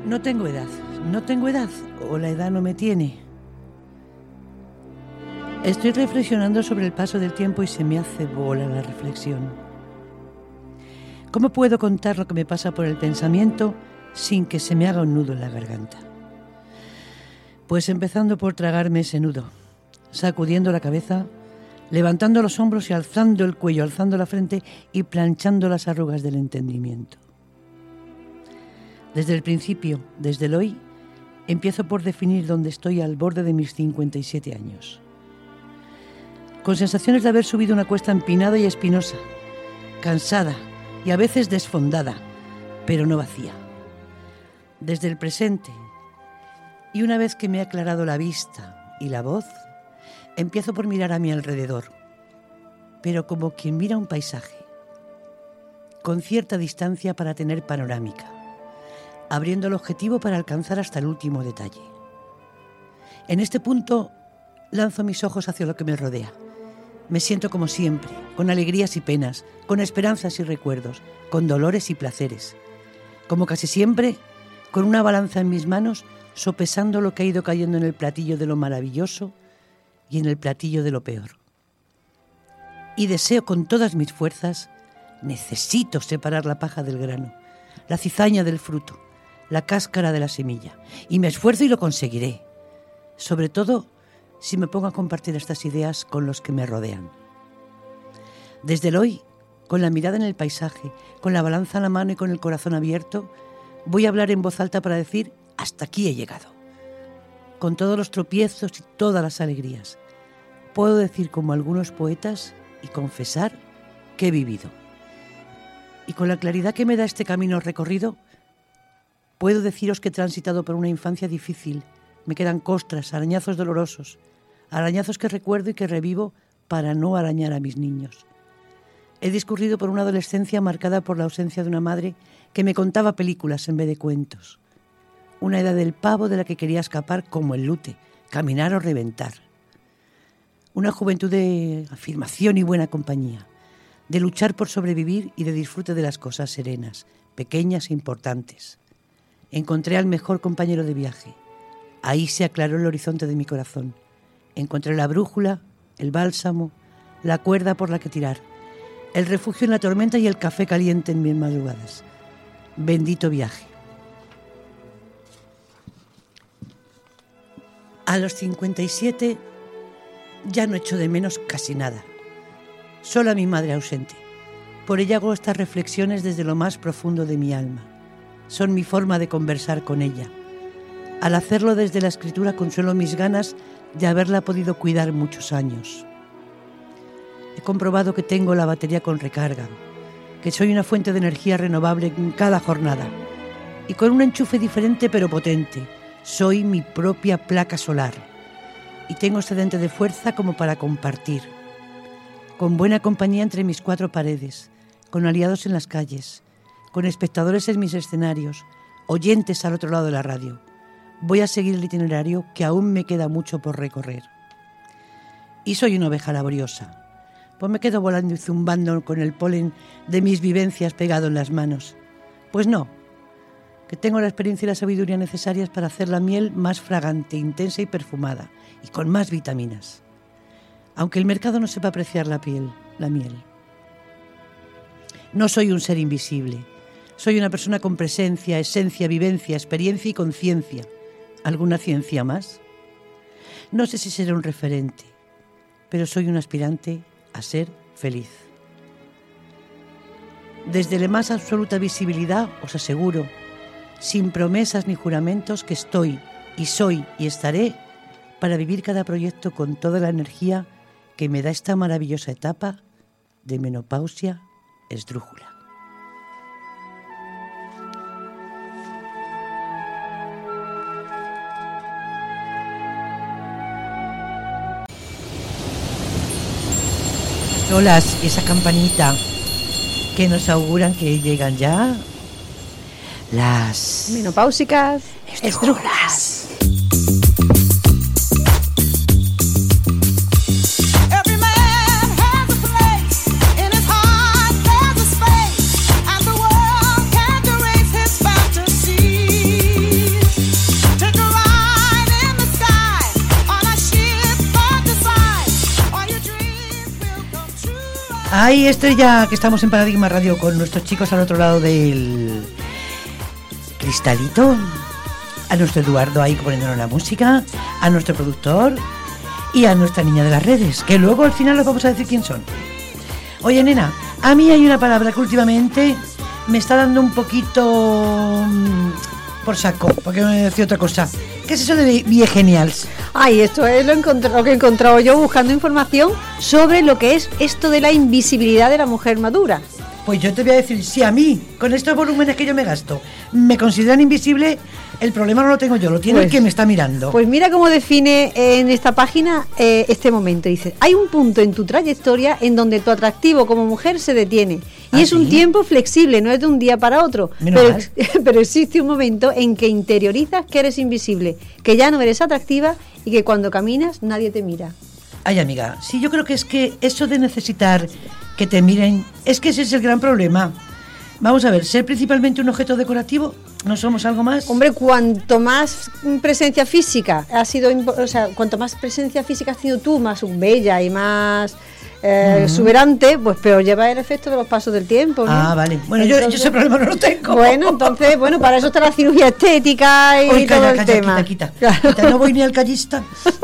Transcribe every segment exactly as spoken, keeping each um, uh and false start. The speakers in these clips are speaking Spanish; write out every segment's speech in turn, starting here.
No tengo edad, no tengo edad, o la edad no me tiene. Estoy reflexionando sobre el paso del tiempo y se me hace bola la reflexión. ¿Cómo puedo contar lo que me pasa por el pensamiento sin que se me haga un nudo en la garganta? Pues empezando por tragarme ese nudo, sacudiendo la cabeza, levantando los hombros y alzando el cuello, alzando la frente y planchando las arrugas del entendimiento. Desde el principio, desde el hoy, empiezo por definir dónde estoy al borde de mis cincuenta y siete años. Con sensaciones de haber subido una cuesta empinada y espinosa, cansada y a veces desfondada, pero no vacía. Desde el presente, y una vez que me ha aclarado la vista y la voz, empiezo por mirar a mi alrededor, pero como quien mira un paisaje, con cierta distancia para tener panorámica, abriendo el objetivo para alcanzar hasta el último detalle. En este punto, lanzo mis ojos hacia lo que me rodea. Me siento como siempre, con alegrías y penas, con esperanzas y recuerdos, con dolores y placeres. Como casi siempre, con una balanza en mis manos, sopesando lo que ha ido cayendo en el platillo de lo maravilloso y en el platillo de lo peor. Y deseo con todas mis fuerzas, necesito separar la paja del grano, la cizaña del fruto, la cáscara de la semilla, y me esfuerzo y lo conseguiré, sobre todo si me pongo a compartir estas ideas con los que me rodean. Desde el hoy, con la mirada en el paisaje, con la balanza en la mano y con el corazón abierto, voy a hablar en voz alta para decir: hasta aquí he llegado. Con todos los tropiezos y todas las alegrías. Puedo decir como algunos poetas y confesar que he vivido. Y con la claridad que me da este camino recorrido, puedo deciros que he transitado por una infancia difícil. Me quedan costras, arañazos dolorosos, arañazos que recuerdo y que revivo para no arañar a mis niños. He discurrido por una adolescencia marcada por la ausencia de una madre que me contaba películas en vez de cuentos. Una edad del pavo de la que quería escapar como el lute, caminar o reventar. Una juventud de afirmación y buena compañía, de luchar por sobrevivir y de disfrute de las cosas serenas, pequeñas e importantes. Encontré al mejor compañero de viaje. Ahí se aclaró el horizonte de mi corazón. Encontré la brújula, el bálsamo, la cuerda por la que tirar, el refugio en la tormenta y el café caliente en mis madrugadas. Bendito viaje. A los cincuenta y siete ya no echo de menos casi nada. Solo a mi madre ausente. Por ella hago estas reflexiones desde lo más profundo de mi alma. Son mi forma de conversar con ella. Al hacerlo desde la escritura consuelo mis ganas de haberla podido cuidar muchos años. He comprobado que tengo la batería con recarga, que soy una fuente de energía renovable en cada jornada y con un enchufe diferente pero potente. Soy mi propia placa solar y tengo excedente de fuerza como para compartir. Con buena compañía entre mis cuatro paredes, con aliados en las calles, con espectadores en mis escenarios, oyentes al otro lado de la radio. Voy a seguir el itinerario que aún me queda mucho por recorrer. Y soy una oveja laboriosa, pues me quedo volando y zumbando con el polen de mis vivencias pegado en las manos. Pues no, que tengo la experiencia y la sabiduría necesarias para hacer la miel más fragante, intensa y perfumada, y con más vitaminas. Aunque el mercado no sepa apreciar la piel, la miel. No soy un ser invisible. Soy una persona con presencia, esencia, vivencia, experiencia y conciencia. ¿Alguna ciencia más? No sé si seré un referente, pero soy un aspirante a ser feliz. Desde la más absoluta visibilidad os aseguro, sin promesas ni juramentos, que estoy y soy y estaré para vivir cada proyecto con toda la energía que me da esta maravillosa etapa de menopausia esdrújula. Olas, y esa campanita que nos auguran que llegan ya las menopáusicas esdrújulas. Fantasy. Ay, Estrella, que estamos en Paradigma Radio con nuestros chicos al otro lado del cristalito, a nuestro Eduardo ahí poniéndonos la música, a nuestro productor y a nuestra niña de las redes, que luego al final les vamos a decir quién son. Oye, nena, a mí hay una palabra que últimamente me está dando un poquito mmm, por saco, porque no me decía otra cosa. ¿Qué es eso de viegenials? Ay, esto es lo, lo que he encontrado yo buscando información sobre lo que es esto de la invisibilidad de la mujer madura. Pues yo te voy a decir, si a mí, con estos volúmenes que yo me gasto, me consideran invisible, el problema no lo tengo yo, lo tiene pues, el que me está mirando. Pues mira cómo define en esta página eh, este momento. Dice, hay un punto en tu trayectoria en donde tu atractivo como mujer se detiene. Y ¿Ah, es sí? un tiempo flexible, no es de un día para otro. Pero, pero existe un momento en que interiorizas que eres invisible, que ya no eres atractiva y que cuando caminas nadie te mira. Ay, amiga, sí, yo creo que es que eso de necesitar que te miren, es que ese es el gran problema. Vamos a ver, ser principalmente un objeto decorativo, ¿no somos algo más? Hombre, cuanto más presencia física ha sido, o sea, cuanto más presencia física has sido tú, más bella y más eh, uh-huh. exuberante, pues peor lleva el efecto de los pasos del tiempo, ¿no? Ah, vale. Bueno, entonces, yo, yo ese problema no lo tengo. Bueno, entonces, bueno, para eso está la cirugía estética y Oye, todo calla, el calla, tema. Quita, quita, claro. quita, no voy ni al callista.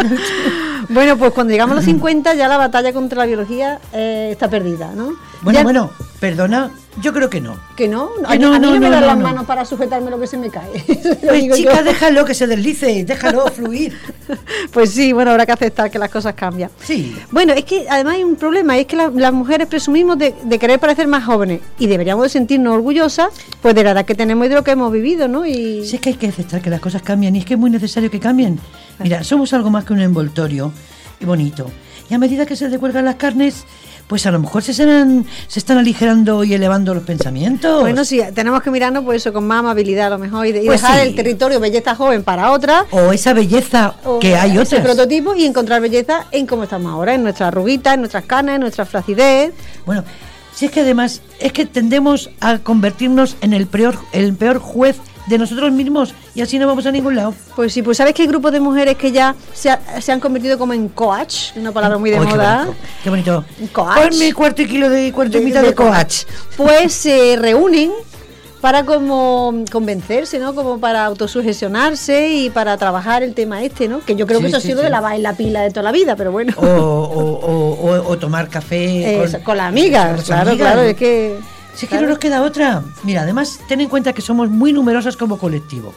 Bueno, pues cuando llegamos a los cincuenta ya la batalla contra la biología eh, está perdida, ¿no? Bueno, ya... bueno, perdona, yo creo que no. ¿Que no? Que a, no, a mí no, no me no, dan no, las no. manos para sujetarme lo que se me cae. Pues chica, yo. déjalo que se deslice, déjalo fluir. Pues sí, bueno, habrá que aceptar que las cosas cambian. Sí. Bueno, es que además hay un problema, es que la, las mujeres presumimos de, de querer parecer más jóvenes y deberíamos de sentirnos orgullosas pues de la edad que tenemos y de lo que hemos vivido, ¿no? Y... Sí, es que hay que aceptar que las cosas cambian y es que es muy necesario que cambien. Mira, somos algo más que un envoltorio y bonito. Y a medida que se decuelgan las carnes, pues a lo mejor se están, se están aligerando y elevando los pensamientos. Bueno, sí, tenemos que mirarnos por eso con más amabilidad a lo mejor y, de, y pues dejar sí. el territorio belleza joven para otra. O esa belleza o que hay otras. Ese prototipo y encontrar belleza en cómo estamos ahora, en nuestras arruguitas, en nuestras canas, en nuestra flacidez. Bueno, si es que además es que tendemos a convertirnos en el peor, el peor juez de nosotros mismos y así no vamos a ningún lado. Pues sí, pues sabes que hay grupos de mujeres que ya se, ha, se han convertido como en coach, una palabra muy de oh, moda. Qué bonito. Qué bonito. Coach. Ponme cuarto y kilo de cuarto y mitad de, de coach. Pues se eh, reúnen para como convencerse, ¿no? Como para autosugestionarse y para trabajar el tema este, ¿no? Que yo creo sí, que eso sí, ha sido sí. de lavar la pila de toda la vida, pero bueno. O, o, o, o, o tomar café Eso, con, con las amigas, con claro, amigas. claro, es que... Si es que claro. no nos queda otra. Mira, además, ten en cuenta que somos muy numerosas como colectivo.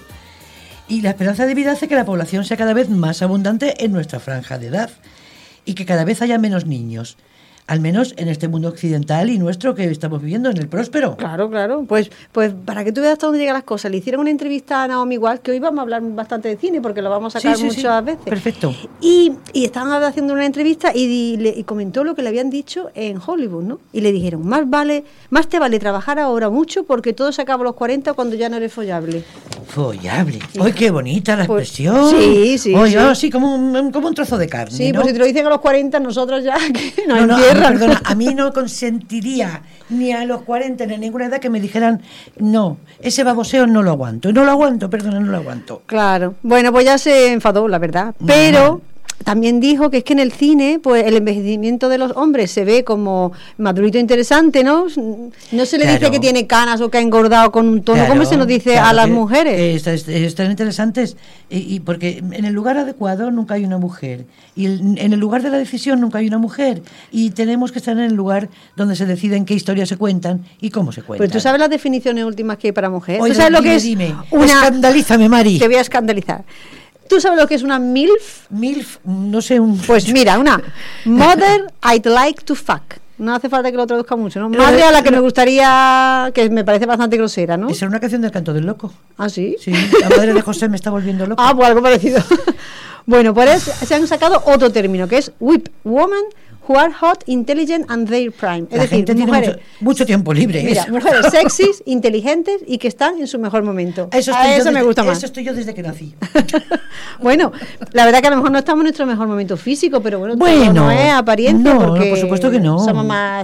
Y la esperanza de vida hace que la población sea cada vez más abundante en nuestra franja de edad. Y que cada vez haya menos niños. Al menos en este mundo occidental y nuestro que estamos viviendo, en el próspero. Claro, claro. Pues pues para que tú veas hasta dónde llegan las cosas. Le hicieron una entrevista a Naomi Watts, que hoy vamos a hablar bastante de cine, porque lo vamos a sacar sí, sí, muchas sí. veces. Perfecto. Y, y estaban haciendo una entrevista y, y, le, y comentó lo que le habían dicho en Hollywood, ¿no? Y le dijeron, más vale, más te vale trabajar ahora mucho porque todo se acaba a los cuarenta cuando ya no eres follable. Follable. Sí. ¡Ay, qué bonita la pues, expresión! Sí, sí. Oye, sí. Oh, sí, como un, como un trozo de carne, Sí, ¿no? pues si te lo dicen a los cuarenta, nosotros ya que nos no, no, entierran. No, perdona, a mí no consentiría ni a los cuarenta ni a ninguna edad que me dijeran no, ese baboseo no lo aguanto, no lo aguanto, perdona, no lo aguanto. Claro, bueno, pues ya se enfadó, la verdad, pero... No, no. También dijo que es que en el cine, pues el envejecimiento de los hombres se ve como madurito interesante, ¿no? No se le claro. dice que tiene canas o que ha engordado con un tono, claro, como se nos dice claro, a las mujeres. Eh, están, están interesantes, y, y porque en el lugar adecuado nunca hay una mujer, y el, en el lugar de la decisión nunca hay una mujer, y tenemos que estar en el lugar donde se deciden qué historias se cuentan y cómo se cuentan. Pero tú sabes las definiciones últimas que hay para mujeres. Oye, ¿Tú sabes dime, lo que es? Dime. Una... Escandalízame, Mari. Te voy a escandalizar. ¿Tú sabes lo que es una MILF? MILF, no sé, un... Pues mira, una Mother I'd like to fuck. No hace falta que lo traduzca mucho, ¿no? Madre a la que me gustaría, que me parece bastante grosera, ¿no? Esa era una canción del Canto del Loco. ¿Ah, sí? Sí, la madre de José me está volviendo loco. Ah, pues algo parecido. Bueno, pues se han sacado otro término, que es Whip Woman, who are hot, intelligent and their prime. Es la decir, gente mujeres, tiene mucho, mucho tiempo libre. Mira, eso. mujeres sexys, inteligentes y que están en su mejor momento. Eso, a eso desde, me gusta más. Eso estoy yo desde que nací. Bueno, la verdad que a lo mejor no estamos en nuestro mejor momento físico, pero bueno, bueno todo no es apariencia, no, porque no, por supuesto que no. Somos más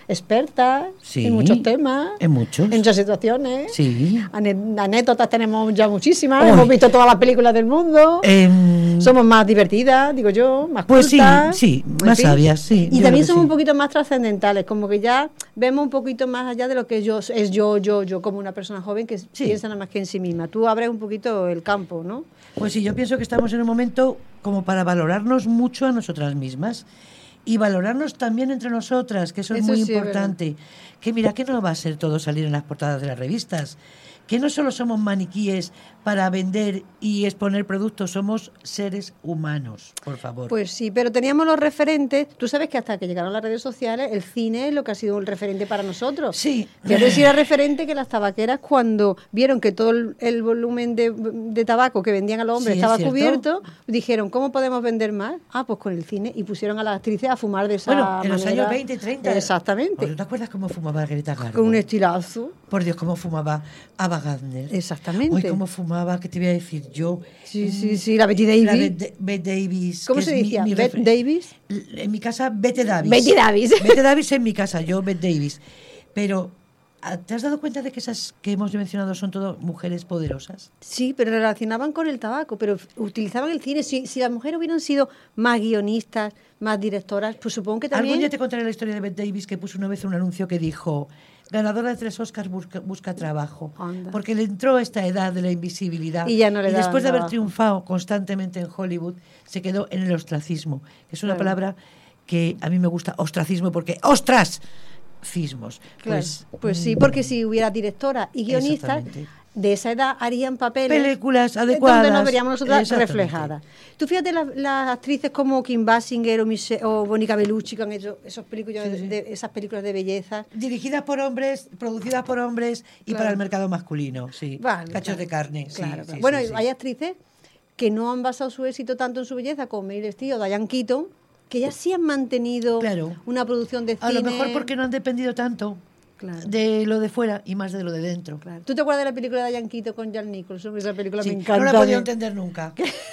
expertas Sí, en muchos temas, en muchos. en muchas situaciones. Sí. Ane- anécdotas tenemos ya muchísimas, Uy. hemos visto todas las películas del mundo. Em, Somos más divertidas, digo yo, más Pues sí, cultas, sí, en más fin. sabias, sí, Y yo también creo que somos sí. un poquito más trascendentales, como que ya vemos un poquito más allá de lo que yo es yo, yo, yo, como una persona joven que Sí. piensa nada más que en sí misma. Tú abres un poquito el campo, ¿no? Pues sí, yo pienso que estamos en un momento como para valorarnos mucho a nosotras mismas y valorarnos también entre nosotras, que eso, es Eso muy sí es importante. Que mira, que no va a ser todo salir en las portadas de las revistas, que no solo somos maniquíes para vender y exponer productos, somos seres humanos, por favor. Pues sí, pero teníamos los referentes. Tú sabes que hasta que llegaron las redes sociales, el cine es lo que ha sido el referente para nosotros. Sí. Fíjate si era referente que las tabaqueras, cuando vieron que todo el, el volumen de, de tabaco que vendían a los hombres Sí, es estaba cierto. cubierto, dijeron, ¿cómo podemos vender más? Ah, pues con el cine. Y pusieron a las actrices a fumar de esa Bueno, en los manera. años veinte, treinta. Exactamente. ¿Tú te acuerdas cómo fumaba Greta Garbo? Con un estilazo. Por Dios, cómo fumaba Ava Gardner. Exactamente. Hoy cómo fumaba, ¿qué te voy a decir yo? Sí, sí, sí, la Betty Davis. La Bette, Bette Davis. ¿Cómo que se es mi- decía? mi ¿Bette refer- Davis? En mi casa, Bette Davis. Betty Davis. Bette Davis en mi casa, yo Bette Davis. Pero, ¿te has dado cuenta de que esas que hemos mencionado son todas mujeres poderosas? Sí, pero relacionaban con el tabaco, pero utilizaban el cine. Si, si las mujeres hubieran sido más guionistas, más directoras, pues supongo que también... Algún día te contaré la historia de Bette Davis, que puso una vez un anuncio que dijo: ganadora de tres Oscars busca, busca trabajo. Anda. Porque le entró esta edad de la invisibilidad. Y ya no le daban después de haber trabajo. triunfado constantemente en Hollywood, se quedó en el ostracismo. Que es una Claro. palabra que a mí me gusta, ostracismo, porque ¡ostras! Cismos. Claro, Pues, pues sí, mm, porque si hubiera directoras y guionistas Exactamente. de esa edad harían papeles Películas eh, adecuadas. donde nos veríamos nosotras Exactamente. reflejadas. Tú fíjate las, las actrices como Kim Basinger o, Michelle, o Mónica Bellucci que han hecho esos películas Sí, sí. De, esas películas de belleza. Dirigidas por hombres, producidas por hombres y Claro. para el mercado masculino, sí. Vale, Cachos claro. de carne, sí, Claro, sí, claro. sí, Bueno, sí. hay actrices que no han basado su éxito tanto en su belleza como Meryl Streep o Diane Keaton, que ya sí han mantenido Claro. una producción de cine. A lo mejor porque no han dependido tanto Claro. de lo de fuera y más de lo de dentro. Claro. ¿Tú te acuerdas de la película de Diane Keaton con Jack Nicholson? Esa película Sí, me encanta. no la he podido ¿eh? entender nunca.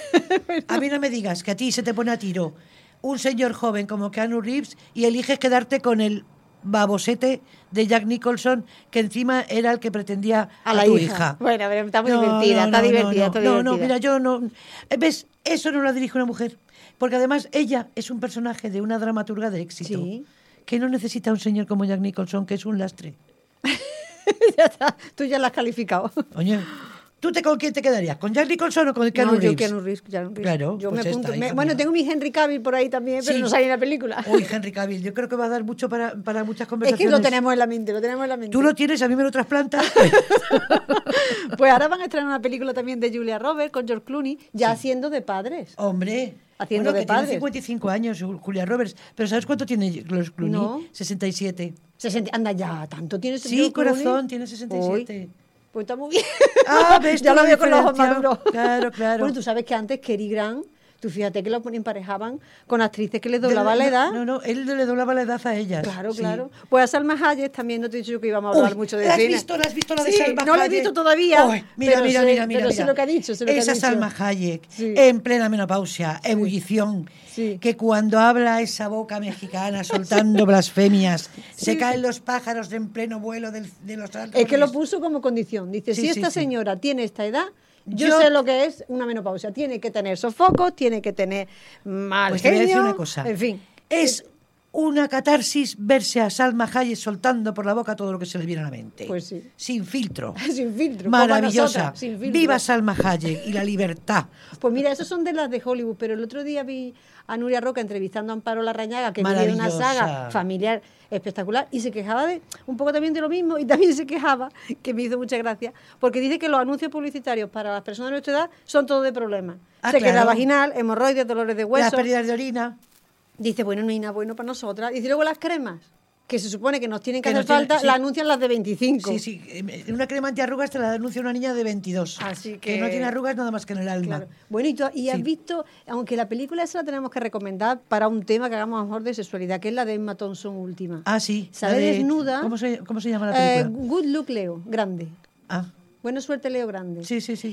A mí no me digas que a ti se te pone a tiro un señor joven como Keanu Reeves y eliges quedarte con el babosete de Jack Nicholson, que encima era el que pretendía a, A la tu hija. hija. Bueno, pero está muy No, divertida, no, está no, divertida, no, está no, no, divertida. mira, yo no... ¿Ves? Eso no lo dirige una mujer. Porque además ella es un personaje de una dramaturga de éxito. Sí. Que no necesita un señor como Jack Nicholson, que es un lastre. Ya está, tú ya la has calificado. Oye, ¿tú te, con quién te quedarías? ¿Con Jack Nicholson o con Keanu No, yo Reeves? Keanu Reeves, Keanu Reeves. Claro, Yo pues me esta, apunto. me- hija bueno, mía. tengo mi Henry Cavill por ahí también, pero Sí. no sale en la película. Uy, Henry Cavill, yo creo que va a dar mucho para, para muchas Es conversaciones. que lo tenemos en la mente, lo tenemos en la mente. Tú lo tienes, a mí me lo trasplantas. Pues ahora van a estrenar una película también de Julia Roberts con George Clooney, ya haciendo de padres. Hombre, Haciendo bueno, de que tiene padres. cincuenta y cinco años, Julia Roberts. Pero ¿sabes cuánto tiene George Clooney? No. sesenta y siete. sesenta Anda ya, tanto tiene Sí, George Clooney? corazón, tiene sesenta y siete. Uy, pues está muy bien. Ah, ves ya tú lo la veo con los ojos diferencia. maduros. Claro, claro. Bueno, tú sabes que antes Cary Grant, tú fíjate que lo emparejaban con actrices que les doblaba la edad. No, no, él le doblaba la edad a ellas. Claro, sí. claro. Pues a Salma Hayek también no te he dicho yo que íbamos a hablar Uy, mucho de ¿la has cine. visto? ¿La has visto la de Sí, Salma no la he Hayek? visto todavía. Uy, mira, pero mira, sé- mira, mira, pero mira. sé lo que ha dicho, sé lo que Esa ha dicho. Salma Hayek, Sí. en plena menopausia, ebullición, Sí. que cuando habla esa boca mexicana soltando blasfemias, se caen los pájaros en pleno vuelo del- de los árboles. Es que lo puso como condición. Dice, Sí, si sí, esta sí. señora tiene esta edad, yo, Yo- sé lo que es una menopausia. Tiene que tener sofocos, tiene que tener mal Pues te voy a decir genio, una cosa. En fin. Es una catarsis verse a Salma Hayek soltando por la boca todo lo que se le viene a la mente. Pues sí. Sin filtro. Sin filtro. como a Maravillosa. nosotras, sin filtro. Viva Salma Hayek y la libertad. Pues mira, esos son de las de Hollywood, pero el otro día vi a Nuria Roca entrevistando a Amparo Larrañaga, que viene de una Maravillosa. saga familiar espectacular, y se quejaba de un poco también de lo mismo, y también se quejaba, que me hizo mucha gracia, porque dice que los anuncios publicitarios para las personas de nuestra edad son todos de problemas. Ah, Sequedad claro. vaginal, hemorroides, dolores de Las hueso. pérdidas de orina. Dice, bueno, no hay nada bueno para nosotras. Dice, luego las cremas, que se supone que nos tienen que, Que hacer nos tienen- falta, sí. las anuncian las de veinticinco. Sí, sí. eh, Una crema antiarrugas te la denuncia una niña de veintidós. Así que... que- no tiene arrugas nada más que en el alma. Claro. Bueno, y, tú, y has Sí. visto, aunque la película esa la tenemos que recomendar para un tema que hagamos a lo mejor de sexualidad, que es la de Emma Thompson última. Ah, sí. Sale la de- desnuda. ¿Cómo se, cómo se llama la Eh, película? Good Look Leo, grande. Ah, Buena suerte Leo grande. sí, sí, sí.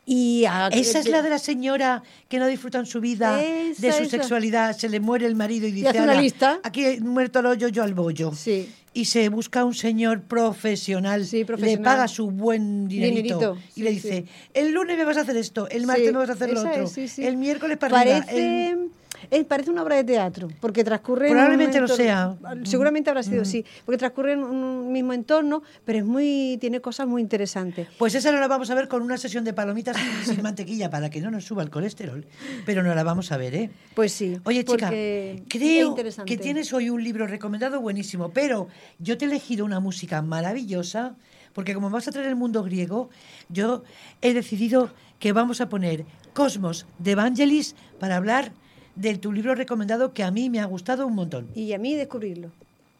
Y a, esa es la de la señora que no disfruta en su vida esa, de su esa. sexualidad, se le muere el marido y dice, y hace una lista. Aquí he muerto el hoyo, yo al bollo. Sí. Y se busca un señor profesional, sí, profesional. le paga su buen dinerito, dinerito y sí, le dice, sí. el lunes me vas a hacer esto, el martes sí, me vas a hacer lo otro, es, sí, sí. el miércoles para Parece... arriba. El... Eh, parece una obra de teatro, porque transcurre Probablemente en un lo entorno, sea. seguramente habrá sido Mm. así, porque transcurre en un mismo entorno, pero es muy tiene cosas muy interesantes. Pues esa no la vamos a ver con una sesión de palomitas sin mantequilla para que no nos suba el colesterol, pero no la vamos a ver, ¿eh? Pues sí. Oye, chica, creo que tienes hoy un libro recomendado buenísimo, pero yo te he elegido una música maravillosa, porque como vas a traer el mundo griego, yo he decidido que vamos a poner Cosmos de Vangelis para hablar de tu libro recomendado, que a mí me ha gustado un montón. Y a mí descubrirlo.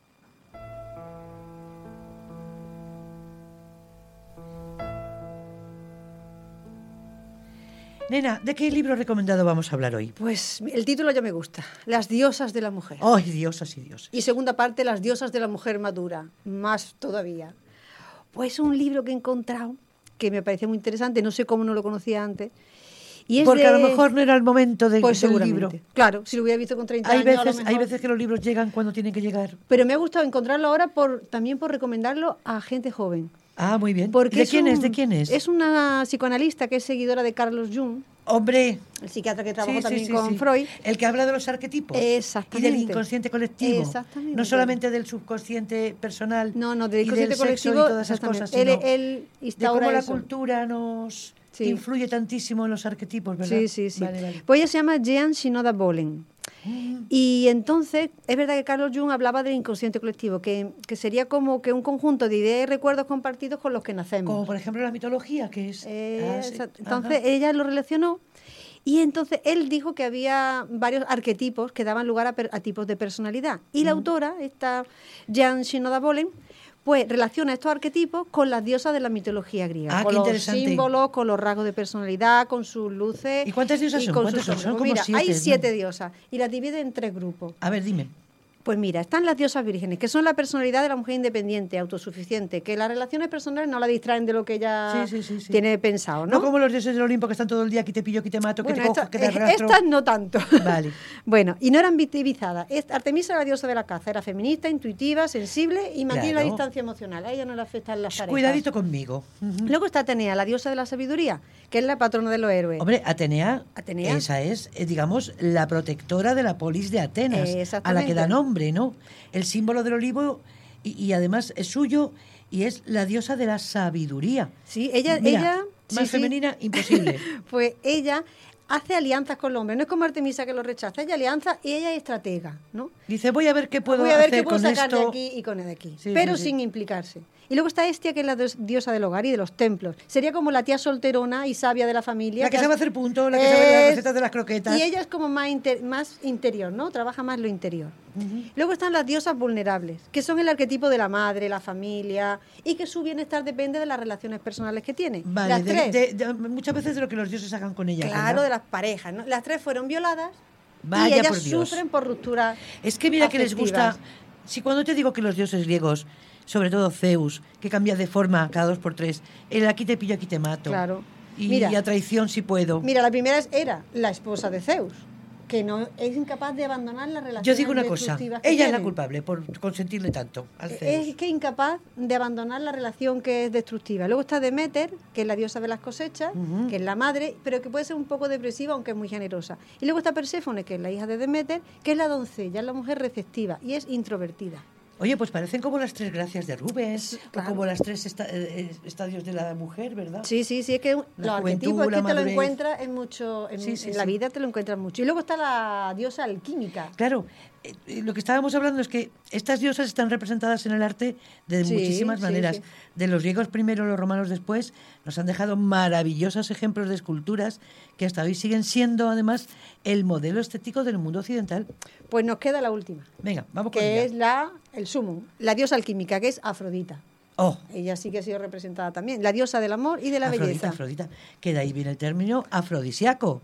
Nena, ¿de qué libro recomendado vamos a hablar hoy? Pues el título ya me gusta, Las diosas de la mujer. ¡Ay, diosas y dioses! Y segunda parte, Las diosas de la mujer madura, más todavía. Pues un libro que he encontrado, que me parece muy interesante, no sé cómo no lo conocía antes. Y es Porque de... a lo mejor no era el momento de, pues del libro. Claro, si lo hubiera visto con treinta hay años veces, a lo mejor... Hay veces que los libros llegan cuando tienen que llegar. Pero me ha gustado encontrarlo ahora por también por recomendarlo a gente joven. Ah, muy bien. Porque ¿De es quién un, es? ¿De quién es? Es una psicoanalista que es seguidora de Carlos Jung. ¡Hombre! El psiquiatra que trabajó sí, también sí, con sí. Freud. El que habla de los arquetipos. Exactamente. Y del inconsciente colectivo. Exactamente. No solamente del subconsciente personal. No, no, del y inconsciente del sexo colectivo. y todas esas cosas. Él, Sino él de cómo la eso. cultura nos sí. influye tantísimo en los arquetipos, ¿verdad? Sí, sí, sí. Vale, vale. Pues ella se llama Jean Shinoda Bolen. Mm. Y entonces, es verdad que Carlos Jung hablaba del inconsciente colectivo, que, que sería como que un conjunto de ideas y recuerdos compartidos con los que nacemos. Como por ejemplo la mitología, que es... Eh, ah, sí. Entonces, Ajá. ella lo relacionó. Y entonces él dijo que había varios arquetipos que daban lugar a, per, a tipos de personalidad. Y mm. la autora, esta Jean Shinoda Bolen, pues relaciona estos arquetipos con las diosas de la mitología griega. Ah, con qué los interesante. símbolos, con los rasgos de personalidad, con sus luces. ¿Y cuántas diosas y son? Con ¿Cuántas sus son? Son pues como mira, siete, hay siete ¿no? diosas y las divide en tres grupos. A ver, dime. Pues mira, están las diosas vírgenes, que son la personalidad de la mujer independiente, autosuficiente, que las relaciones personales no la distraen de lo que ella sí, sí, sí, sí. tiene pensado, ¿no? No como los dioses del Olimpo que están todo el día, aquí te pillo, aquí te mato, bueno, que te cojo, esta, que te arrastro. Estas no tanto. Vale. Bueno, y no eran victimizadas. Artemisa era la diosa de la caza, era feminista, intuitiva, sensible y mantiene Claro. la distancia emocional. A ella no le afectan las parejas. Cuidadito conmigo. Uh-huh. Luego está Atenea, la diosa de la sabiduría, que es la patrona de los héroes. Hombre, Atenea, Atenea. esa es, eh, digamos, la protectora de la polis de Atenas, Eh, a la que da nombre, ¿no? El símbolo del olivo y, y además es suyo y es la diosa de la sabiduría. Sí, ella... Mira, ella más sí, femenina, sí. imposible. Pues ella hace alianzas con los hombres, no es como Artemisa que lo rechaza, ella alianza y ella es estratega, ¿no? Dice, voy a ver qué puedo voy a ver hacer qué puedo con sacar esto. de aquí y con de aquí, Sí, pero sí, sí. sin implicarse. Y luego está Hestia, que es la diosa del hogar y de los templos. Sería como la tía solterona y sabia de la familia. La que, que sabe hace... hacer punto, la que es... sabe las recetas de las croquetas. Y ella es como más, inter... más interior, ¿no? Trabaja más lo interior. Uh-huh. Luego están las diosas vulnerables, que son el arquetipo de la madre, la familia, y que su bienestar depende de las relaciones personales que tiene. Vale, las de, tres, de, de, muchas veces de lo que los dioses hagan con ella. claro, ¿verdad? de las parejas, ¿no? Las tres fueron violadas. Vaya, y ellas por Dios. sufren por ruptura. Es que mira afectivas. que les gusta. Si cuando te digo que los dioses griegos, sobre todo Zeus, que cambia de forma cada dos por tres, el aquí te pillo, aquí te mato. Claro. Y, mira, y a traición si puedo. Mira, la primera es, era la esposa de Zeus, que no es incapaz de abandonar la relación. Yo digo una cosa, ella es la culpable por consentirle tanto al Zeus. Es que incapaz de abandonar la relación que es destructiva. Luego está Deméter, que es la diosa de las cosechas, uh-huh. que es la madre, pero que puede ser un poco depresiva, aunque es muy generosa. Y luego está Perséfone, que es la hija de Deméter, que es la doncella, es la mujer receptiva y es introvertida. Oye, pues parecen como las tres gracias de Rubens, claro. o como las tres esta, eh, estadios de la mujer, ¿verdad? Sí, sí, sí, es que los arquetipos es que te lo encuentras en mucho, en, sí, sí, en sí. la vida te lo encuentras mucho. Y luego está la diosa alquímica. Claro, eh, lo que estábamos hablando es que estas diosas están representadas en el arte de sí, muchísimas maneras. Sí, sí. De los griegos primero, los romanos después, nos han dejado maravillosos ejemplos de esculturas que hasta hoy siguen siendo, además, el modelo estético del mundo occidental. Pues nos queda la última. Venga, vamos con que ella. es la, el sumum, la diosa alquímica, que es Afrodita. Oh. Ella sí que ha sido representada también, la diosa del amor y de la Afrodita, belleza. Afrodita, que de ahí viene el término afrodisíaco.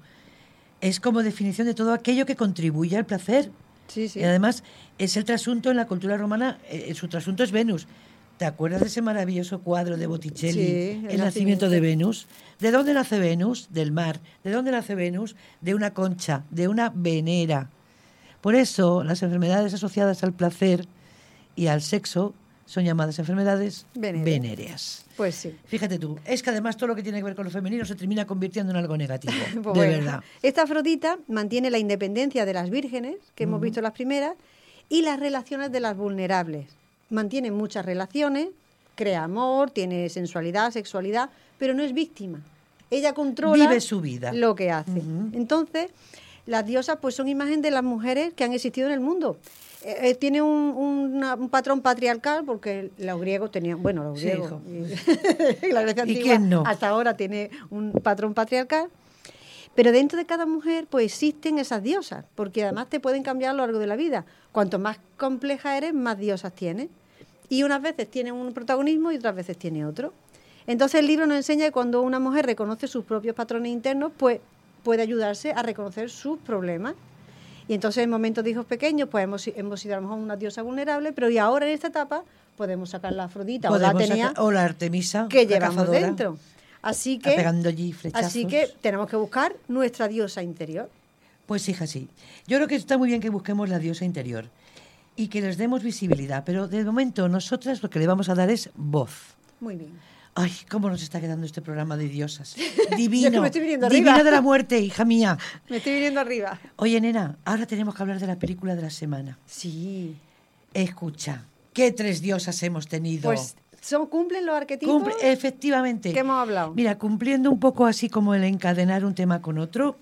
Es como definición de todo aquello que contribuye al placer. Sí, sí. Y además es el trasunto en la cultura romana, eh, su trasunto es Venus. ¿Te acuerdas de ese maravilloso cuadro de Botticelli, Sí, El, el nacimiento. nacimiento de Venus? ¿De dónde nace Venus? Del mar. ¿De dónde nace Venus? De una concha, de una venera. Por eso las enfermedades asociadas al placer y al sexo son llamadas enfermedades Venéreas. venéreas. Pues sí. Fíjate tú, es que además todo lo que tiene que ver con lo femenino se termina convirtiendo en algo negativo, Pues de bueno, verdad. Esta Afrodita mantiene la independencia de las vírgenes, que hemos Ujú. visto las primeras, y las relaciones de las vulnerables. Mantiene muchas relaciones, crea amor, tiene sensualidad, sexualidad, pero no es víctima. Ella controla Vive su vida. lo que hace. Ujú. Entonces, las diosas pues son imagen de las mujeres que han existido en el mundo. Eh, eh, tiene un, una- un patrón patriarcal porque los griegos tenían, bueno, los Sí, griegos hijo. y, y la Grecia ¿Y antigua quién no? hasta ahora tiene un patrón patriarcal. Pero dentro de cada mujer pues existen esas diosas, porque además te pueden cambiar a lo largo de la vida. Cuanto más compleja eres, más diosas tienes. Y unas veces tiene un protagonismo y otras veces tiene otro. Entonces el libro nos enseña que cuando una mujer reconoce sus propios patrones internos, pues puede ayudarse a reconocer sus problemas. Y entonces en momentos de hijos pequeños, pues hemos, hemos sido a lo mejor una diosa vulnerable, pero y ahora en esta etapa podemos sacar la Afrodita o la Podemos Atenea sacar- o la Artemisa, que la llevamos cazadora, dentro. Así que, pegando allí flechazos. así que tenemos que buscar nuestra diosa interior. Pues hija, sí. Yo creo que está muy bien que busquemos la diosa interior y que les demos visibilidad, pero de momento nosotras lo que le vamos a dar es voz. Muy bien. Ay, cómo nos está quedando este programa de diosas. Yo es que Divino, me estoy viniendo divino arriba. de la muerte, hija mía. Me estoy viniendo arriba. Oye, nena, ahora tenemos que hablar de la película de la semana. Sí. Escucha, ¿qué tres diosas hemos tenido? Pues son, cumplen los arquetipos Cumple- efectivamente. que hemos hablado. Mira, cumpliendo un poco así como el encadenar un tema con otro,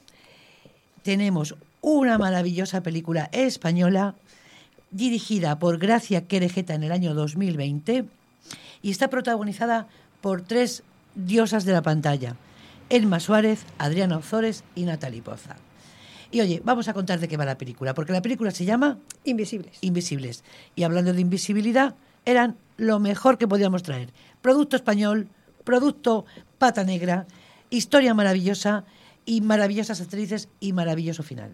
tenemos una maravillosa película española dirigida por Gracia Querejeta en el año dos mil veinte y está protagonizada por tres diosas de la pantalla: Elma Suárez, Adriana Ozores y Natalie Poza. Y oye, vamos a contar de qué va la película, porque la película se llama Invisibles. Invisibles. Y hablando de invisibilidad, eran lo mejor que podíamos traer. Producto español, producto pata negra, historia maravillosa y maravillosas actrices y maravilloso final.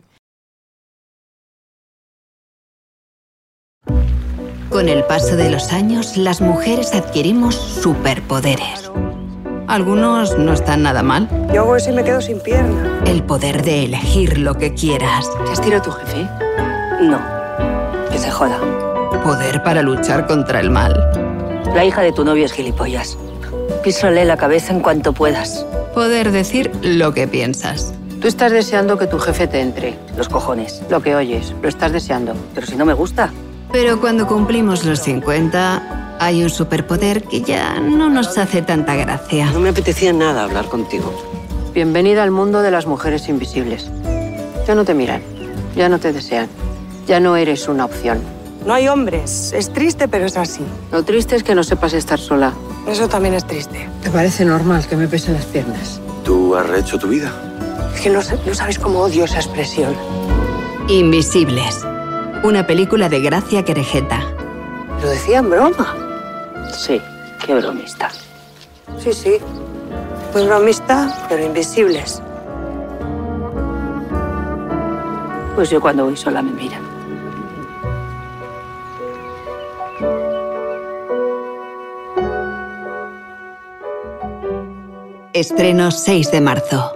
Con el paso de los años, las mujeres adquirimos superpoderes. Algunos no están nada mal. Yo hago eso y me quedo sin pierna. El poder de elegir lo que quieras. ¿Te has tirado tu jefe? No. Que se joda. Poder para luchar contra el mal. La hija de tu novio es gilipollas. Písale la cabeza en cuanto puedas. Poder decir lo que piensas. Tú estás deseando que tu jefe te entre. Los cojones. Lo que oyes. Lo estás deseando. Pero si no me gusta. Pero cuando cumplimos los cincuenta, hay un superpoder que ya no nos hace tanta gracia. No me apetecía nada hablar contigo. Bienvenida al mundo de las mujeres invisibles. Ya no te miran. Ya no te desean. Ya no eres una opción. No hay hombres. Es triste, pero es así. Lo triste es que no sepas estar sola. Eso también es triste. ¿Te parece normal que me pesen las piernas? ¿Tú has rehecho tu vida? Es que no, sa- no sabes cómo odio esa expresión. Invisibles. Una película de Gracia Querejeta. Lo decía en broma. Sí, qué bromista. Sí, sí. Pues bromista, pero invisibles. Pues yo cuando voy sola me miran. Estreno seis de marzo.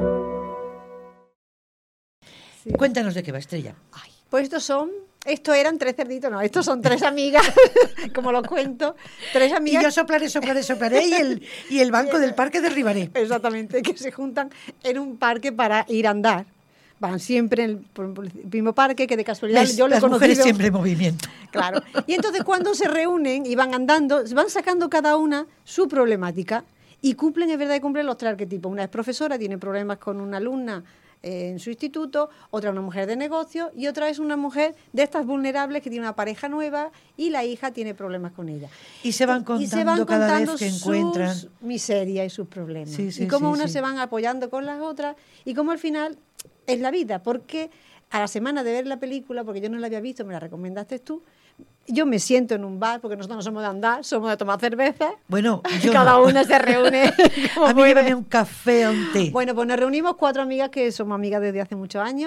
Cuéntanos de qué va, Estrella. Ay, pues estos son, estos eran tres cerditos, no, estos son tres amigas, como lo cuento, tres Y amigas. yo soplaré, soplaré, soplaré y el, y el banco del parque derribaré. Exactamente, que se juntan en un parque para ir a andar. Van siempre en el, por- por el mismo parque, que de casualidad ¿Ves? yo lo he Las mujeres conocido. siempre en movimiento. Claro. Y entonces cuando se reúnen y van andando, van sacando cada una su problemática y cumplen, es verdad que cumplen los tres arquetipos. Una es profesora, tiene problemas con una alumna eh, en su instituto, otra una mujer de negocio y otra es una mujer de estas vulnerables que tiene una pareja nueva y la hija tiene problemas con ella. Y se van Y- y se contando van cada vez contando que encuentran. sus miserias y sus problemas. Sí, sí, y cómo sí, unas sí. se van apoyando con las otras y cómo al final es la vida, porque a la semana de ver la película, porque yo no la había visto, me la recomendaste tú, yo me siento en un bar, porque nosotros no somos de andar, somos de tomar cerveza. Bueno, yo Cada no. una se reúne como A mí puede. llévame un café o un té. Bueno, pues nos reunimos cuatro amigas que somos amigas desde hace muchos años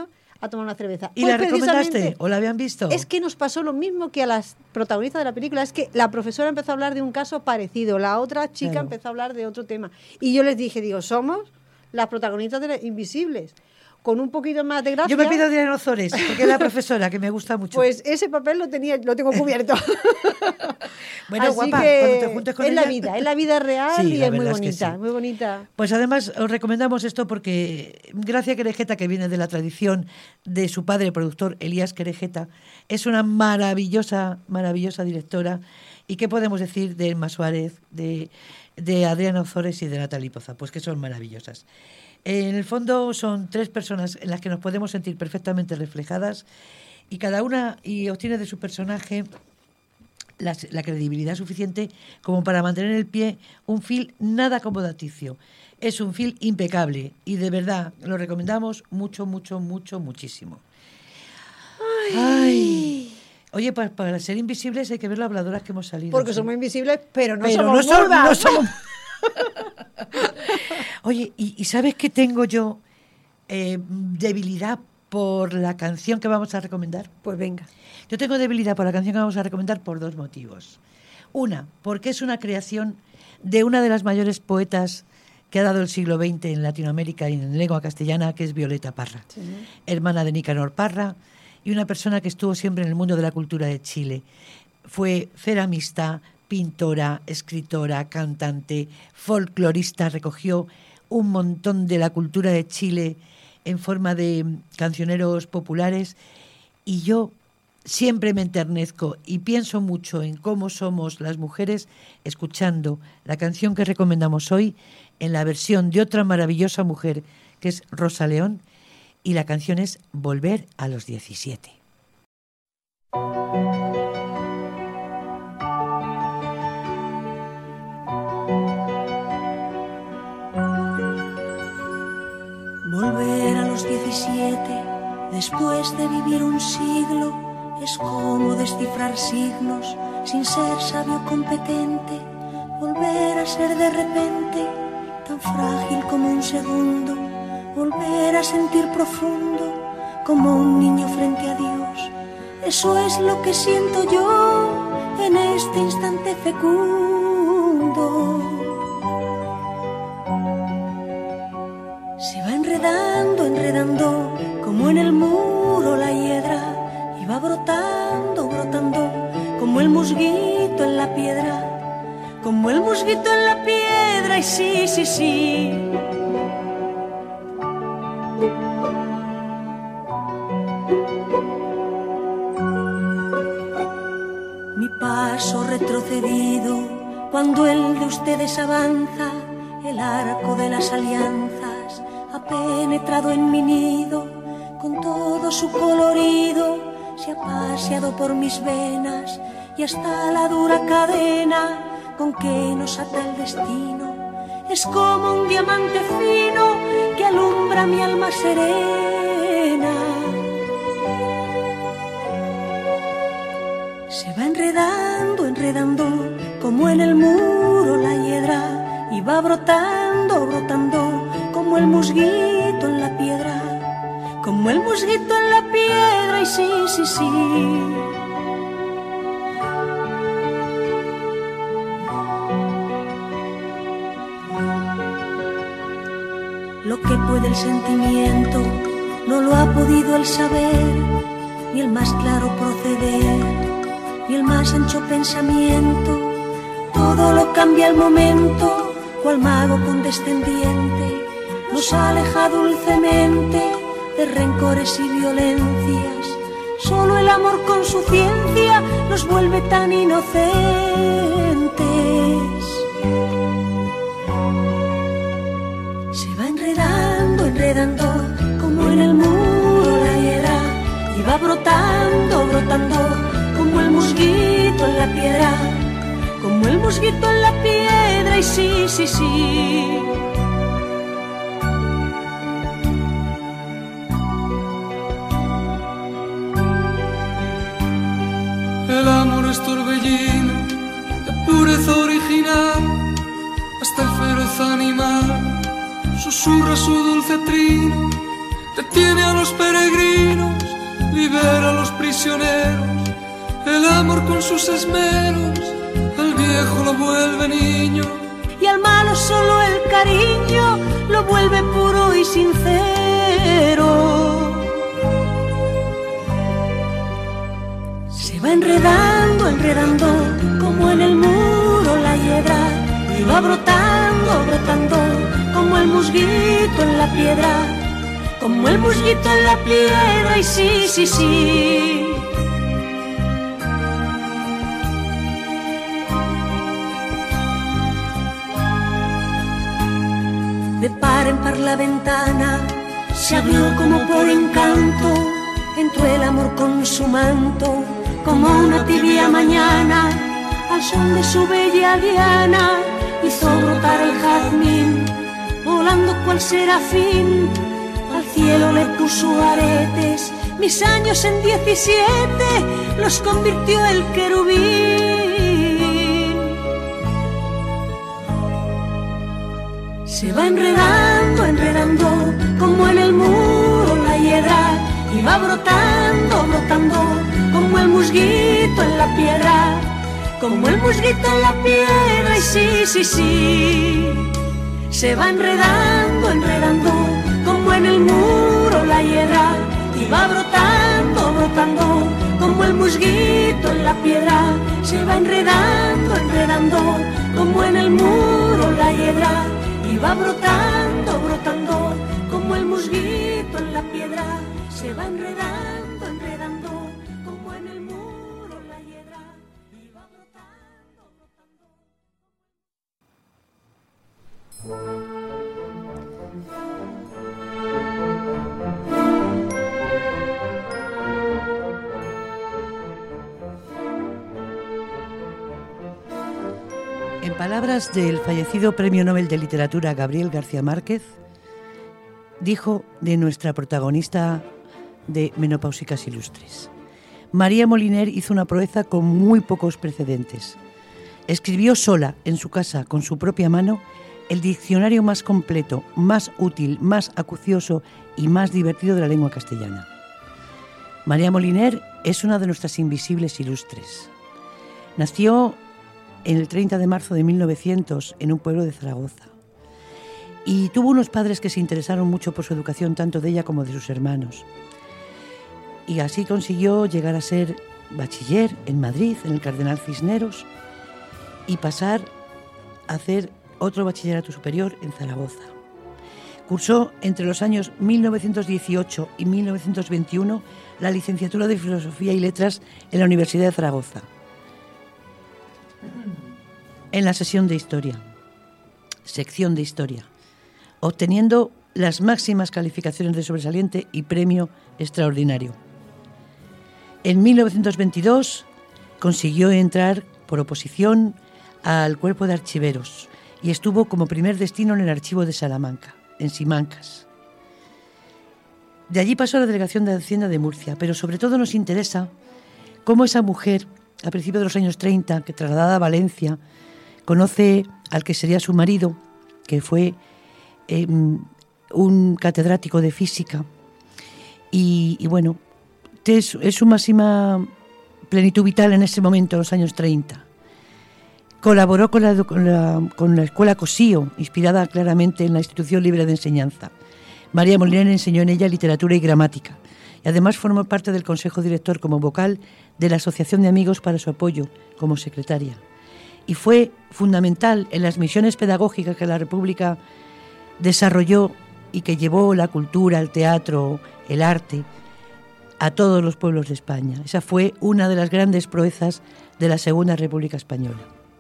a tomar una cerveza. ¿Y pues la recomendaste o la habían visto? Es que nos pasó lo mismo que a las protagonistas de la película, es que la profesora empezó a hablar de un caso parecido, la otra chica Claro. empezó a hablar de otro tema. Y yo les dije, digo, somos las protagonistas de Invisibles. Con un poquito más de gracia. Yo me pido Adriana Ozores, porque es la profesora, que me gusta mucho. Pues ese papel lo tenía, lo tengo cubierto. Bueno, Así guapa, que cuando te juntes con es ella... la vida, es la vida real Sí, y la es muy verdad es que bonita, sí. muy bonita. Pues además os recomendamos esto porque Gracia Querejeta, que viene de la tradición de su padre, el productor Elías Querejeta, es una maravillosa, maravillosa directora. ¿Y qué podemos decir de Emma Suárez, de, de Adriana Ozores y de Natalie Poza? Pues que son maravillosas. En el fondo son tres personas en las que nos podemos sentir perfectamente reflejadas y cada una y obtiene de su personaje la, la credibilidad suficiente como para mantener en el pie un fil nada acomodaticio. Es un fil impecable y de verdad lo recomendamos mucho, mucho, mucho, muchísimo. Ay. Ay. Oye, para, para ser invisibles hay que ver las habladoras que hemos salido. Porque ¿sí? somos invisibles, pero no Pero somos no, so- mudas. no somos... Oye, ¿y, y sabes que tengo yo eh, debilidad por la canción que vamos a recomendar? Pues venga. Yo tengo debilidad por la canción que vamos a recomendar por dos motivos. Una, porque es una creación de una de las mayores poetas que ha dado el siglo veinte en Latinoamérica y en lengua castellana, que es Violeta Parra, Sí. hermana de Nicanor Parra y una persona que estuvo siempre en el mundo de la cultura de Chile. Fue ceramista, pintora, escritora, cantante, folclorista, recogió un montón de la cultura de Chile en forma de cancioneros populares y yo siempre me enternezco y pienso mucho en cómo somos las mujeres escuchando la canción que recomendamos hoy en la versión de otra maravillosa mujer que es Rosa León y la canción es Volver a los diecisiete. Volver a los diecisiete, después de vivir un siglo, es como descifrar signos sin ser sabio competente. Volver a ser de repente tan frágil como un segundo, volver a sentir profundo como un niño frente a Dios. Eso es lo que siento yo en este instante fecundo. Se va enredando, enredando, como en el muro la hiedra, y va brotando, brotando, como el musguito en la piedra, como el musguito en la piedra, y sí, sí, sí. Mi paso retrocedido, cuando el de ustedes avanza, el arco de las alianzas ha penetrado en mi nido, con todo su colorido se ha paseado por mis venas y hasta la dura cadena con que nos ata el destino es como un diamante fino que alumbra mi alma serena. Se va enredando, enredando, como en el muro la hiedra, y va brotando, brotando, como el musguito en la piedra, como el musguito en la piedra, y sí, sí, sí. Lo que puede el sentimiento no lo ha podido el saber, ni el más claro proceder, ni el más ancho pensamiento. Todo lo cambia al momento, cual mago condescendiente nos aleja dulcemente de rencores y violencias. Solo el amor con su ciencia nos vuelve tan inocentes. Se va enredando, enredando, como en el muro la hiedra, y va brotando, brotando, como el musguito en la piedra, como el musguito en la piedra, y sí, sí, sí. El amor es torbellino de pureza original, hasta el feroz animal susurra su dulce trino detiene a los peregrinos, libera a los prisioneros. El amor con sus esmeros, al viejo lo vuelve niño. Y al malo solo el cariño lo vuelve puro y sincero. Se va enredando, enredando, como en el muro la hiedra, y va brotando, brotando, como el musguito en la piedra, como el musguito en la piedra, y sí, sí, sí. De par en par la ventana se abrió como por encanto, entró el amor con su manto, como una tibia mañana, al son de su bella diana, hizo brotar el jazmín, volando cual serafín, al cielo le puso aretes, mis años en diecisiete los convirtió el querubín. Se va enredando, enredando, como en el muro la hiedra, y va brotando, brotando, como el musguito en la piedra, como el musguito en la piedra, y sí, sí, sí. Se va enredando, enredando, como en el muro la hiedra, y va brotando, brotando, como el musguito en la piedra. Se va enredando, enredando, como en el muro la hiedra, y va brotando, brotando, como el musguito en la piedra. Se va enredando, enredando, como en el muro la hiedra, y va brotando, En palabras del fallecido Premio Nobel de Literatura Gabriel García Márquez, dijo de nuestra protagonista de Menopáusicas Ilustres: María Moliner hizo una proeza con muy pocos precedentes. Escribió sola, en su casa, con su propia mano, el diccionario más completo, más útil, más acucioso y más divertido de la lengua castellana. María Moliner es una de nuestras invisibles ilustres. Nació en el treinta de marzo de mil novecientos en un pueblo de Zaragoza y tuvo unos padres que se interesaron mucho por su educación, tanto de ella como de sus hermanos. Y así consiguió llegar a ser bachiller en Madrid, en el Cardenal Cisneros, y pasar a hacer otro bachillerato superior en Zaragoza. Cursó entre los años mil novecientos dieciocho y mil novecientos veintiuno la licenciatura de Filosofía y Letras en la Universidad de Zaragoza, en la sesión de Historia, sección de Historia, obteniendo las máximas calificaciones de sobresaliente y premio extraordinario. En mil novecientos veintidós consiguió entrar por oposición al cuerpo de archiveros y estuvo como primer destino en el archivo de Salamanca, en Simancas. De allí pasó a la Delegación de Hacienda de Murcia, pero sobre todo nos interesa cómo esa mujer, a principios de los años treinta, que trasladada a Valencia, conoce al que sería su marido, que fue eh, un catedrático de física, y, y bueno, es, es su máxima plenitud vital en ese momento, en los años treinta. Colaboró con la, con la, con la Escuela Cosío, inspirada claramente en la Institución Libre de Enseñanza. María Moliner enseñó en ella literatura y gramática, y además formó parte del Consejo Director como vocal de la Asociación de Amigos para su Apoyo, como secretaria. Y fue fundamental en las misiones pedagógicas que la República desarrolló y que llevó la cultura, el teatro, el arte a todos los pueblos de España. Esa fue una de las grandes proezas de la Segunda República Española.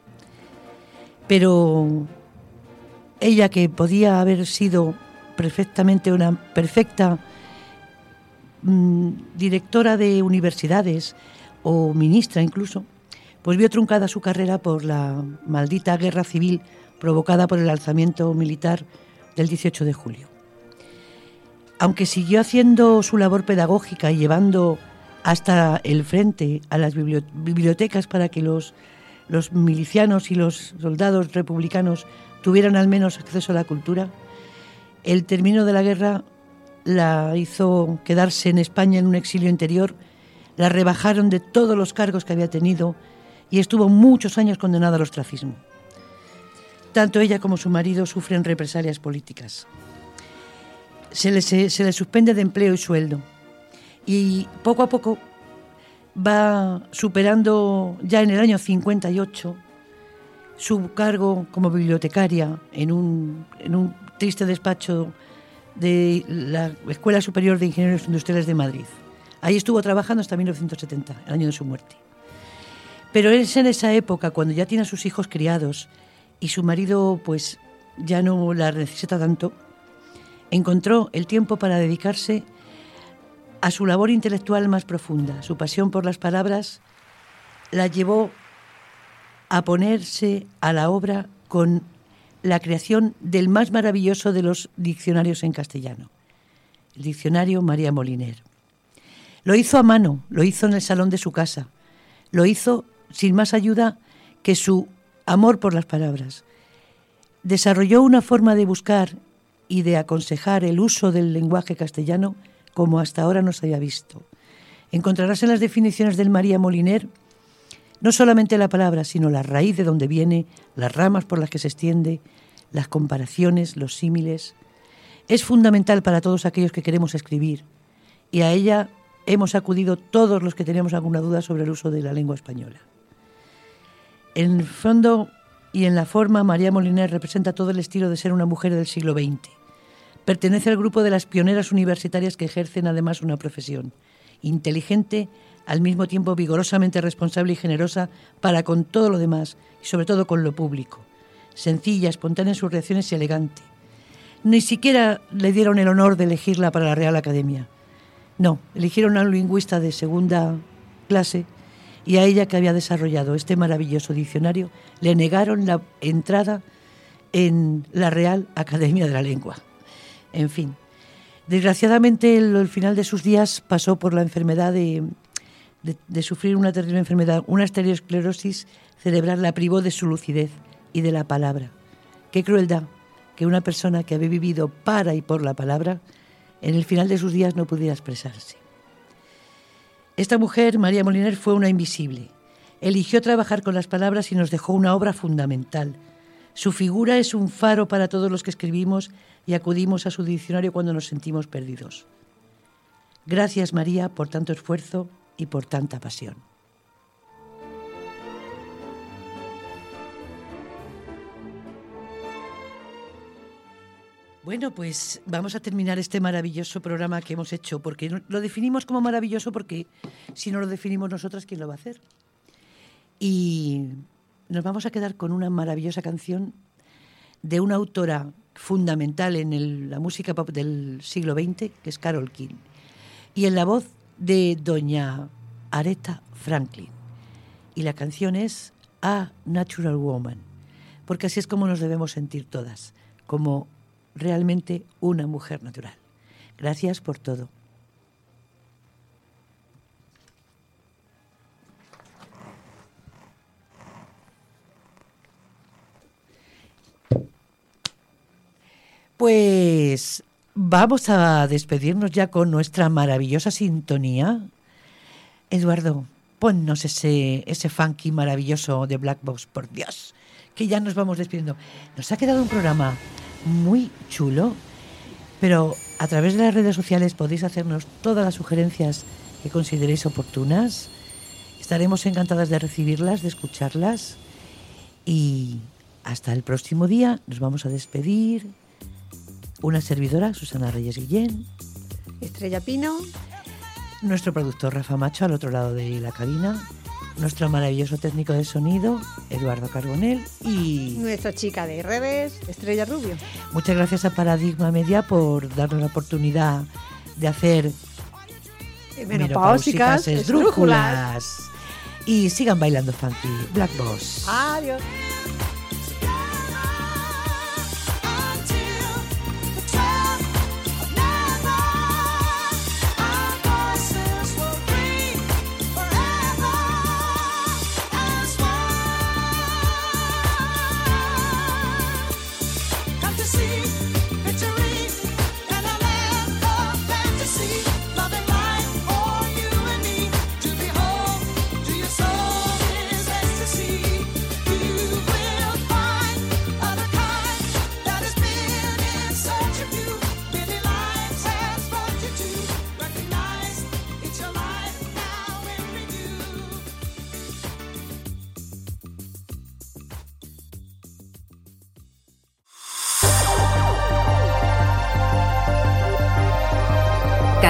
Pero ella, que podía haber sido perfectamente una perfecta mmm, directora de universidades o ministra incluso, pues vio truncada su carrera por la maldita guerra civil provocada por el alzamiento militar del dieciocho de julio. Aunque siguió haciendo su labor pedagógica y llevando hasta el frente a las bibliotecas para que los, los milicianos y los soldados republicanos tuvieran al menos acceso a la cultura, el término de la guerra la hizo quedarse en España en un exilio interior, la rebajaron de todos los cargos que había tenido y estuvo muchos años condenada al ostracismo. Tanto ella como su marido sufren represalias políticas. Se les, se les suspende de empleo y sueldo y poco a poco va superando ya en el año cincuenta y ocho su cargo como bibliotecaria en un, en un triste despacho de la Escuela Superior de Ingenieros Industriales de Madrid. Ahí estuvo trabajando hasta mil novecientos setenta, el año de su muerte. Pero es en esa época, cuando ya tiene a sus hijos criados y su marido pues ya no la necesita tanto, encontró el tiempo para dedicarse a su labor intelectual más profunda. Su pasión por las palabras la llevó a ponerse a la obra con la creación del más maravilloso de los diccionarios en castellano, el diccionario María Moliner. Lo hizo a mano, lo hizo en el salón de su casa, lo hizo sin más ayuda que su amor por las palabras. Desarrolló una forma de buscar y de aconsejar el uso del lenguaje castellano como hasta ahora no se había visto. Encontrarás en las definiciones del María Moliner no solamente la palabra, sino la raíz de donde viene, las ramas por las que se extiende, las comparaciones, los símiles. Es fundamental para todos aquellos que queremos escribir, y a ella hemos acudido todos los que tenemos alguna duda sobre el uso de la lengua española. En el fondo y en la forma, María Moliner representa todo el estilo de ser una mujer del siglo veinte. Pertenece al grupo de las pioneras universitarias que ejercen además una profesión inteligente, al mismo tiempo vigorosamente responsable y generosa para con todo lo demás y sobre todo con lo público. Sencilla, espontánea en sus reacciones y elegante. Ni siquiera le dieron el honor de elegirla para la Real Academia. No, eligieron a un lingüista de segunda clase y a ella, que había desarrollado este maravilloso diccionario, le negaron la entrada en la Real Academia de la Lengua. En fin, desgraciadamente el, el final de sus días pasó por la enfermedad de, de, de sufrir una terrible enfermedad, una estereosclerosis cerebral. La privó de su lucidez y de la palabra. Qué crueldad que una persona que había vivido para y por la palabra, en el final de sus días no pudiera expresarse. Esta mujer, María Moliner, fue una invisible. Eligió trabajar con las palabras y nos dejó una obra fundamental. Su figura es un faro para todos los que escribimos y acudimos a su diccionario cuando nos sentimos perdidos. Gracias, María, por tanto esfuerzo y por tanta pasión. Bueno, pues vamos a terminar este maravilloso programa que hemos hecho, porque lo definimos como maravilloso porque si no lo definimos nosotras, ¿quién lo va a hacer? Y nos vamos a quedar con una maravillosa canción de una autora fundamental en el, la música pop del siglo veinte, que es Carole King, y en la voz de doña Aretha Franklin. Y la canción es A Natural Woman, porque así es como nos debemos sentir todas, como realmente una mujer natural. Gracias por todo. Pues vamos a despedirnos ya con nuestra maravillosa sintonía. Eduardo, ponnos ese, ese funky maravilloso de Black Box, por Dios, que ya nos vamos despidiendo. Nos ha quedado un programa muy chulo, pero a través de las redes sociales podéis hacernos todas las sugerencias que consideréis oportunas. Estaremos encantadas de recibirlas, de escucharlas, y hasta el próximo día. Nos vamos a despedir. Una servidora, Susana Reyes Guillén, Estrella Pino, nuestro productor Rafa Macho al otro lado de la cabina, nuestro maravilloso técnico de sonido, Eduardo Carbonell, y nuestra chica de redes, Estrella Rubio. Muchas gracias a Paradigma Media por darnos la oportunidad de hacer menopáusicas esdrújulas. Y sigan bailando funky. Black Boss. Adiós. Picturing in a land of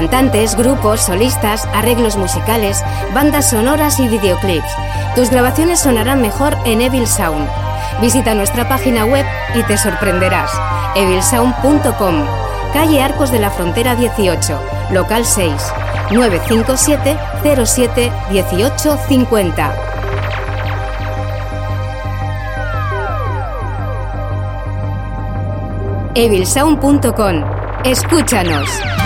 Cantantes, grupos, solistas, arreglos musicales, bandas sonoras y videoclips. Tus grabaciones sonarán mejor en Evil Sound. Visita nuestra página web y te sorprenderás. evil sound punto com, calle Arcos de la Frontera dieciocho, local seis, nueve cinco siete cero siete uno ocho cinco cero. evil sound punto com. Escúchanos.